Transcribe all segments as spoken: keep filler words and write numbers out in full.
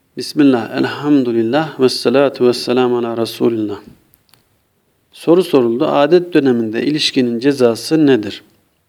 Bismillah, elhamdülillah, ve salatu ve selamu ala Resulillah. Soru soruldu. Adet döneminde ilişkinin cezası nedir?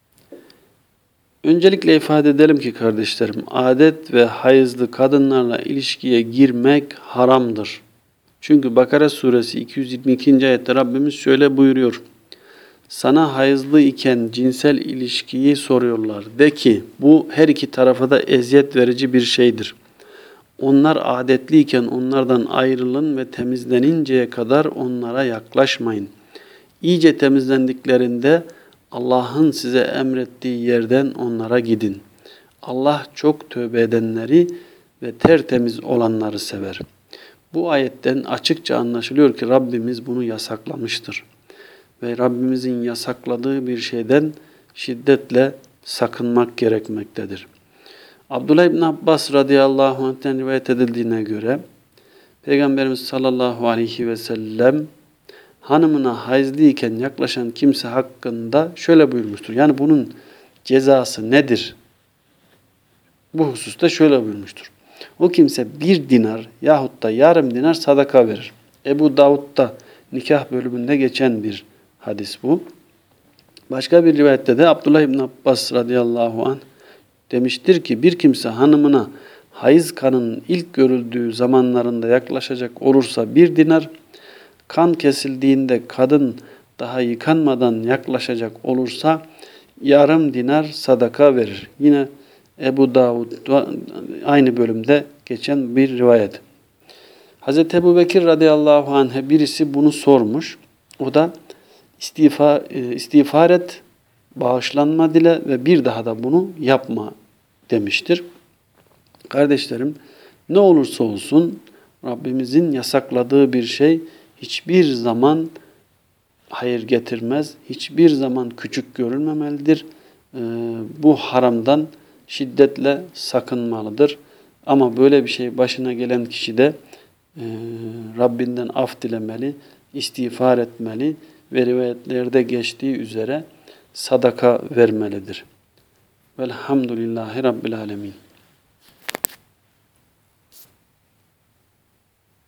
Öncelikle ifade edelim ki kardeşlerim, adet ve hayızlı kadınlarla ilişkiye girmek haramdır. Çünkü Bakara suresi iki yüz yirmi ikinci ayette Rabbimiz şöyle buyuruyor. Sana hayızlı iken cinsel ilişkiyi soruyorlar. De ki bu her iki tarafa da eziyet verici bir şeydir. Onlar adetliyken onlardan ayrılın ve temizleninceye kadar onlara yaklaşmayın. İyice temizlendiklerinde Allah'ın size emrettiği yerden onlara gidin. Allah çok tövbe edenleri ve tertemiz olanları sever. Bu ayetten açıkça anlaşılıyor ki Rabbimiz bunu yasaklamıştır. Ve Rabbimizin yasakladığı bir şeyden şiddetle sakınmak gerekmektedir. Abdullah İbn Abbas radıyallahu anh'ten rivayet edildiğine göre Peygamberimiz sallallahu aleyhi ve sellem hanımına hayızlıyken yaklaşan kimse hakkında şöyle buyurmuştur. Yani bunun cezası nedir? Bu hususta şöyle buyurmuştur. O kimse bir dinar yahut da yarım dinar sadaka verir. Ebu Davud'da nikah bölümünde geçen bir hadis bu. Başka bir rivayette de Abdullah İbn Abbas radıyallahu anh demiştir ki bir kimse hanımına hayız kanının ilk görüldüğü zamanlarında yaklaşacak olursa bir dinar, kan kesildiğinde kadın daha yıkanmadan yaklaşacak olursa yarım dinar sadaka verir. Yine Ebu Davud aynı bölümde geçen bir rivayet. Hazreti Ebubekir radıyallahu anh'e birisi bunu sormuş. O da istiğfar, istiğfar et, bağışlanma dile ve bir daha da bunu yapma demiştir. Kardeşlerim, ne olursa olsun Rabbimizin yasakladığı bir şey hiçbir zaman hayır getirmez, hiçbir zaman küçük görülmemelidir. Ee, bu haramdan şiddetle sakınmalıdır. Ama böyle bir şey başına gelen kişi de e, Rabbinden af dilemeli, istiğfar etmeli ve rivayetlerde geçtiği üzere sadaka vermelidir. Velhamdülillahi Rabbil Alemin.